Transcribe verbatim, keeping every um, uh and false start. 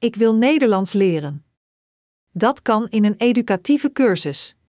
Ik wil Nederlands leren. Dat kan in een educatieve cursus.